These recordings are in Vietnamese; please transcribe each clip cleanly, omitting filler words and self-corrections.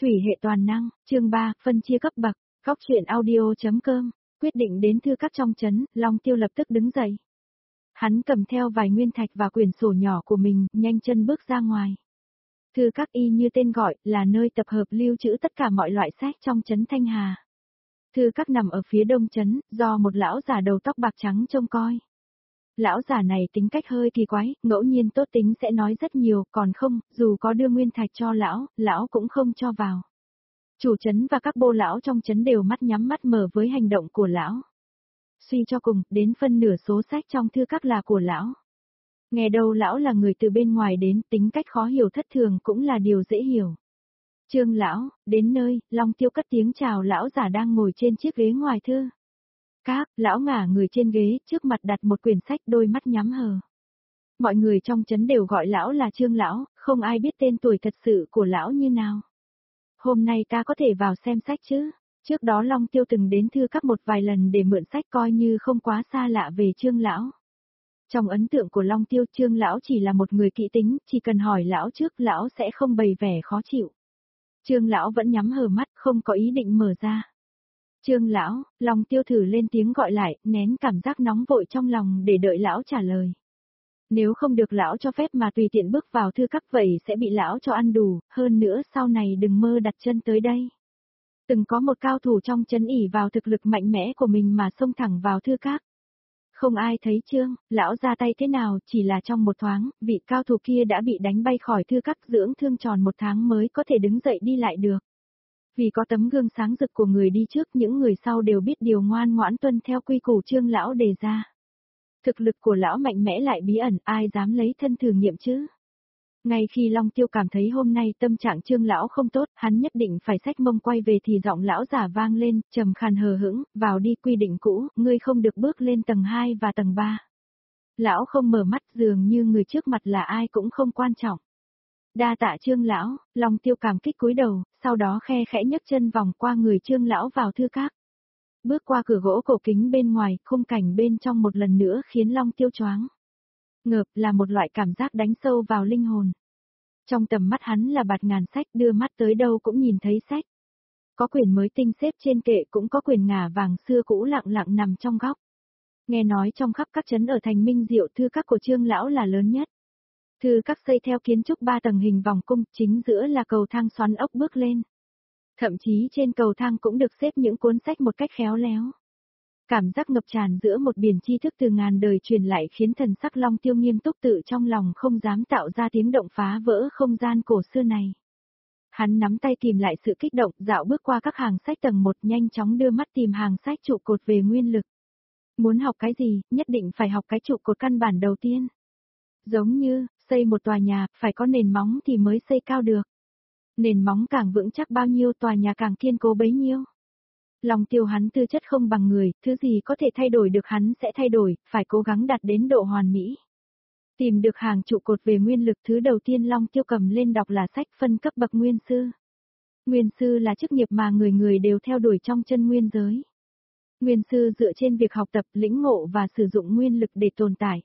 Thủy hệ toàn năng, chương 3, phân chia cấp bậc, góc truyện audio.com, quyết định đến thư các trong trấn, Long Tiêu lập tức đứng dậy. Hắn cầm theo vài nguyên thạch và quyển sổ nhỏ của mình, nhanh chân bước ra ngoài. Thư các y như tên gọi, là nơi tập hợp lưu trữ tất cả mọi loại sách trong trấn Thanh Hà. Thư các nằm ở phía đông trấn, do một lão già đầu tóc bạc trắng trông coi. Lão già này tính cách hơi kỳ quái, ngẫu nhiên tốt tính sẽ nói rất nhiều, còn không, dù có đưa nguyên thạch cho lão cũng không cho vào. Chủ trấn và các bô lão trong trấn đều mắt nhắm mắt mở với hành động của lão. Suy cho cùng, đến phân nửa số sách trong thư các là của lão. Nghe đâu lão là người từ bên ngoài đến, tính cách khó hiểu thất thường cũng là điều dễ hiểu. Trương lão, đến nơi, Long Tiêu cất tiếng chào lão già đang ngồi trên chiếc ghế ngoài thư. Các, lão ngả người trên ghế, trước mặt đặt một quyển sách, đôi mắt nhắm hờ. Mọi người trong trấn đều gọi lão là Trương lão, không ai biết tên tuổi thật sự của lão như nào. Hôm nay ta có thể vào xem sách chứ? Trước đó Long Tiêu từng đến thư các một vài lần để mượn sách, coi như không quá xa lạ về Trương lão. Trong ấn tượng của Long Tiêu, Trương lão chỉ là một người kỹ tính, chỉ cần hỏi lão trước, lão sẽ không bày vẻ khó chịu. Trương lão vẫn nhắm hờ mắt, không có ý định mở ra. Trương lão, Long Tiêu thử lên tiếng gọi lại, nén cảm giác nóng vội trong lòng để đợi lão trả lời. Nếu không được lão cho phép mà tùy tiện bước vào thư các, vậy sẽ bị lão cho ăn đủ, hơn nữa sau này đừng mơ đặt chân tới đây. Từng có một cao thủ trong trấn ỷ vào thực lực mạnh mẽ của mình mà xông thẳng vào thư các. Không ai thấy Trương lão ra tay thế nào, chỉ là trong một thoáng, vị cao thủ kia đã bị đánh bay khỏi thư các, dưỡng thương tròn 1 tháng mới có thể đứng dậy đi lại được. Vì có tấm gương sáng rực của người đi trước, những người sau đều biết điều ngoan ngoãn tuân theo quy củ Trương lão đề ra. Thực lực của lão mạnh mẽ lại bí ẩn, ai dám lấy thân thử nghiệm chứ? Ngay khi Long Tiêu cảm thấy hôm nay tâm trạng Trương lão không tốt, hắn nhất định phải xách mông quay về thì giọng lão giả vang lên, trầm khàn hờ hững, vào đi, quy định cũ, ngươi không được bước lên tầng 2 và tầng 3. Lão không mở mắt, dường như người trước mặt là ai cũng không quan trọng. Đa tạ Trương lão, Long Tiêu cảm kích cúi đầu, sau đó khe khẽ nhấc chân vòng qua người Trương lão vào thư các. Bước qua cửa gỗ cổ kính bên ngoài, khung cảnh bên trong một lần nữa khiến Long Tiêu choáng ngợp, là một loại cảm giác đánh sâu vào linh hồn. Trong tầm mắt hắn là bạt ngàn sách, đưa mắt tới đâu cũng nhìn thấy sách. Có quyển mới tinh xếp trên kệ, cũng có quyển ngả vàng xưa cũ lặng lặng nằm trong góc. Nghe nói trong khắp các trấn ở thành Minh Diệu, thư các của Trương lão là lớn nhất. Thư các xây theo kiến trúc 3 tầng hình vòng cung, chính giữa là cầu thang xoắn ốc bước lên. Thậm chí trên cầu thang cũng được xếp những cuốn sách một cách khéo léo. Cảm giác ngập tràn giữa một biển tri thức từ ngàn đời truyền lại khiến thần sắc Long Tiêu nghiêm túc, tự trong lòng không dám tạo ra tiếng động phá vỡ không gian cổ xưa này. Hắn nắm tay kìm lại sự kích động, dạo bước qua các hàng sách tầng 1, nhanh chóng đưa mắt tìm hàng sách trụ cột về nguyên lực. Muốn học cái gì, nhất định phải học cái trụ cột căn bản đầu tiên. Giống như, xây một tòa nhà, phải có nền móng thì mới xây cao được. Nền móng càng vững chắc bao nhiêu, tòa nhà càng kiên cố bấy nhiêu. Long Tiêu hắn tư chất không bằng người, thứ gì có thể thay đổi được hắn sẽ thay đổi, phải cố gắng đạt đến độ hoàn mỹ. Tìm được hàng trụ cột về nguyên lực, thứ đầu tiên Long Tiêu cầm lên đọc là sách phân cấp bậc nguyên sư. Nguyên sư là chức nghiệp mà người người đều theo đuổi trong chân nguyên giới. Nguyên sư dựa trên việc học tập, lĩnh ngộ và sử dụng nguyên lực để tồn tại.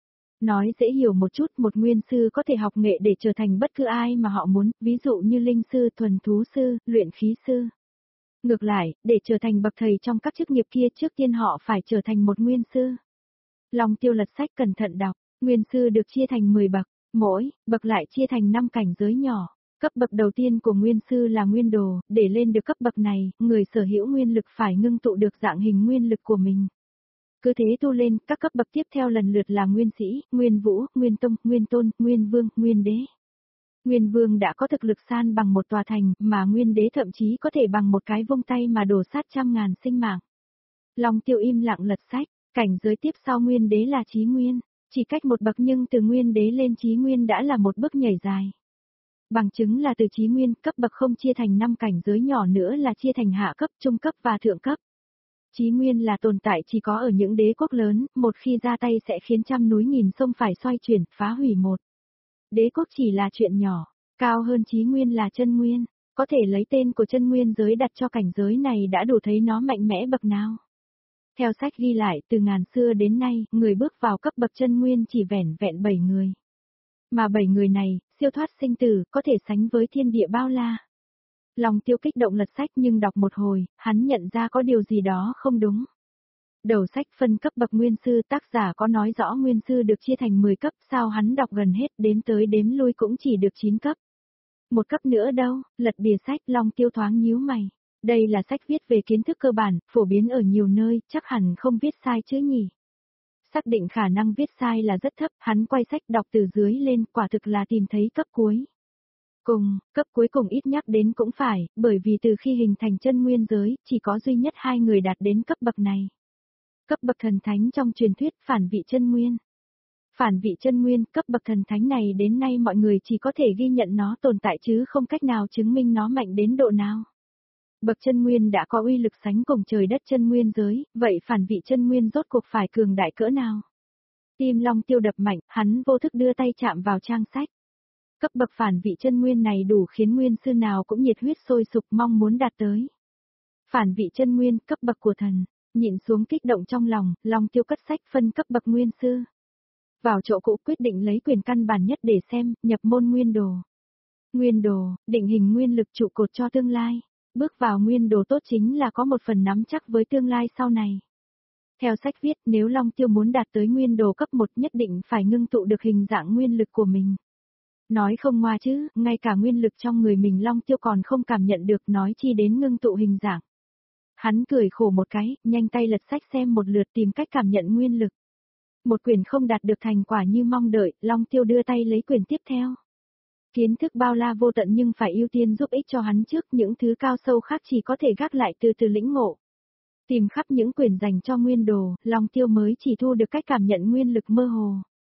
Nói dễ hiểu một chút, một nguyên sư có thể học nghệ để trở thành bất cứ ai mà họ muốn, ví dụ như linh sư, thuần thú sư, luyện khí sư. Ngược lại, để trở thành bậc thầy trong các chức nghiệp kia, trước tiên họ phải trở thành một nguyên sư. Long Tiêu lật sách cẩn thận đọc, nguyên sư được chia thành 10 bậc, mỗi bậc lại chia thành 5 cảnh giới nhỏ. Cấp bậc đầu tiên của nguyên sư là nguyên đồ, để lên được cấp bậc này, người sở hữu nguyên lực phải ngưng tụ được dạng hình nguyên lực của mình. Cứ thế tu lên, các cấp bậc tiếp theo lần lượt là nguyên sĩ, nguyên vũ, nguyên tông, nguyên tôn, nguyên vương, nguyên đế. Nguyên vương đã có thực lực san bằng một tòa thành, mà nguyên đế thậm chí có thể bằng một cái vung tay mà đổ sát trăm ngàn sinh mạng. Long Tiêu im lặng lật sách, cảnh giới tiếp sau nguyên đế là chí nguyên, chỉ cách một bậc nhưng từ nguyên đế lên chí nguyên đã là một bước nhảy dài. Bằng chứng là từ chí nguyên, cấp bậc không chia thành 5 cảnh giới nhỏ nữa là chia thành hạ cấp, trung cấp và thượng cấp. Chí nguyên là tồn tại chỉ có ở những đế quốc lớn, một khi ra tay sẽ khiến trăm núi nghìn sông phải xoay chuyển, phá hủy một. Đế quốc chỉ là chuyện nhỏ, cao hơn chí nguyên là chân nguyên, có thể lấy tên của chân nguyên giới đặt cho cảnh giới này đã đủ thấy nó mạnh mẽ bậc nào. Theo sách ghi lại, từ ngàn xưa đến nay, người bước vào cấp bậc chân nguyên chỉ vẻn vẹn 7 người. Mà 7 người này, siêu thoát sinh tử, có thể sánh với thiên địa bao la. Long Tiêu kích động lật sách nhưng đọc một hồi, hắn nhận ra có điều gì đó không đúng. Đầu sách phân cấp bậc nguyên sư, tác giả có nói rõ nguyên sư được chia thành 10 cấp, sao hắn đọc gần hết đếm tới đếm lui cũng chỉ được 9 cấp. Một cấp nữa đâu, lật bìa sách Long Tiêu thoáng nhíu mày. Đây là sách viết về kiến thức cơ bản, phổ biến ở nhiều nơi, chắc hẳn không viết sai chứ nhỉ. Xác định khả năng viết sai là rất thấp, hắn quay sách đọc từ dưới lên, quả thực là tìm thấy cấp cuối. Cấp cuối cùng ít nhắc đến cũng phải, bởi vì từ khi hình thành chân nguyên giới, chỉ có duy nhất 2 người đạt đến cấp bậc này. Cấp bậc thần thánh trong truyền thuyết, phản vị chân nguyên. Phản vị chân nguyên, cấp bậc thần thánh này đến nay mọi người chỉ có thể ghi nhận nó tồn tại chứ không cách nào chứng minh nó mạnh đến độ nào. Bậc chân nguyên đã có uy lực sánh cùng trời đất chân nguyên giới, vậy phản vị chân nguyên rốt cuộc phải cường đại cỡ nào? Tim Long Tiêu đập mạnh, hắn vô thức đưa tay chạm vào trang sách. Cấp bậc phản vị chân nguyên này đủ khiến nguyên sư nào cũng nhiệt huyết sôi sục mong muốn đạt tới. Phản vị chân nguyên, cấp bậc của thần, nhịn xuống kích động trong lòng, Long Tiêu cất sách phân cấp bậc nguyên sư. Vào chỗ cũ quyết định lấy quyền căn bản nhất để xem, nhập môn nguyên đồ. Nguyên đồ, định hình nguyên lực trụ cột cho tương lai. Bước vào nguyên đồ tốt chính là có một phần nắm chắc với tương lai sau này. Theo sách viết, nếu Long Tiêu muốn đạt tới nguyên đồ cấp 1 nhất định phải ngưng tụ được hình dạng nguyên lực của mình. Nói không ngoa chứ, ngay cả nguyên lực trong người mình Long Tiêu còn không cảm nhận được, nói chi đến ngưng tụ hình dạng. Hắn cười khổ một cái, nhanh tay lật sách xem một lượt tìm cách cảm nhận nguyên lực. Một quyển không đạt được thành quả như mong đợi, Long Tiêu đưa tay lấy quyển tiếp theo. Kiến thức bao la vô tận nhưng phải ưu tiên giúp ích cho hắn trước, những thứ cao sâu khác chỉ có thể gác lại từ từ lĩnh ngộ. Tìm khắp những quyển dành cho nguyên đồ, Long Tiêu mới chỉ thu được cách cảm nhận nguyên lực mơ hồ.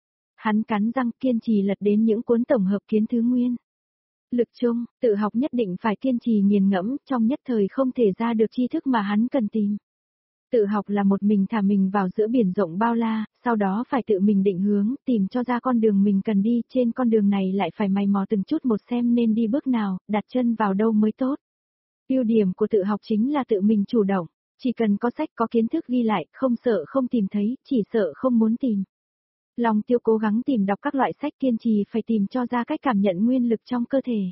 Hắn cắn răng kiên trì lật đến những cuốn tổng hợp kiến thứ nguyên. Lực chung, tự học nhất định phải kiên trì nghiền ngẫm, trong nhất thời không thể ra được tri thức mà hắn cần tìm. Tự học là một mình thả mình vào giữa biển rộng bao la, sau đó phải tự mình định hướng, tìm cho ra con đường mình cần đi, trên con đường này lại phải mày mò từng chút một xem nên đi bước nào, đặt chân vào đâu mới tốt. Ưu điểm của tự học chính là tự mình chủ động, chỉ cần có sách có kiến thức ghi lại, không sợ không tìm thấy, chỉ sợ không muốn tìm. Long Tiêu cố gắng tìm đọc các loại sách, kiên trì phải tìm cho ra cách cảm nhận nguyên lực trong cơ thể.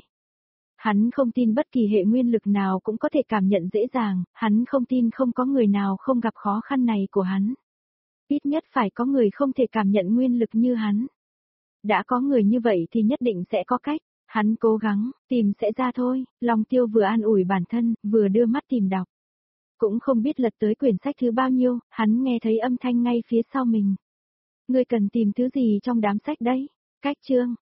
Hắn không tin bất kỳ hệ nguyên lực nào cũng có thể cảm nhận dễ dàng, hắn không tin không có người nào không gặp khó khăn này của hắn. Ít nhất phải có người không thể cảm nhận nguyên lực như hắn. Đã có người như vậy thì nhất định sẽ có cách, hắn cố gắng, tìm sẽ ra thôi, Long Tiêu vừa an ủi bản thân, vừa đưa mắt tìm đọc. Cũng không biết lật tới quyển sách thứ bao nhiêu, hắn nghe thấy âm thanh ngay phía sau mình. Ngươi cần tìm thứ gì trong đám sách đấy? Cách chương.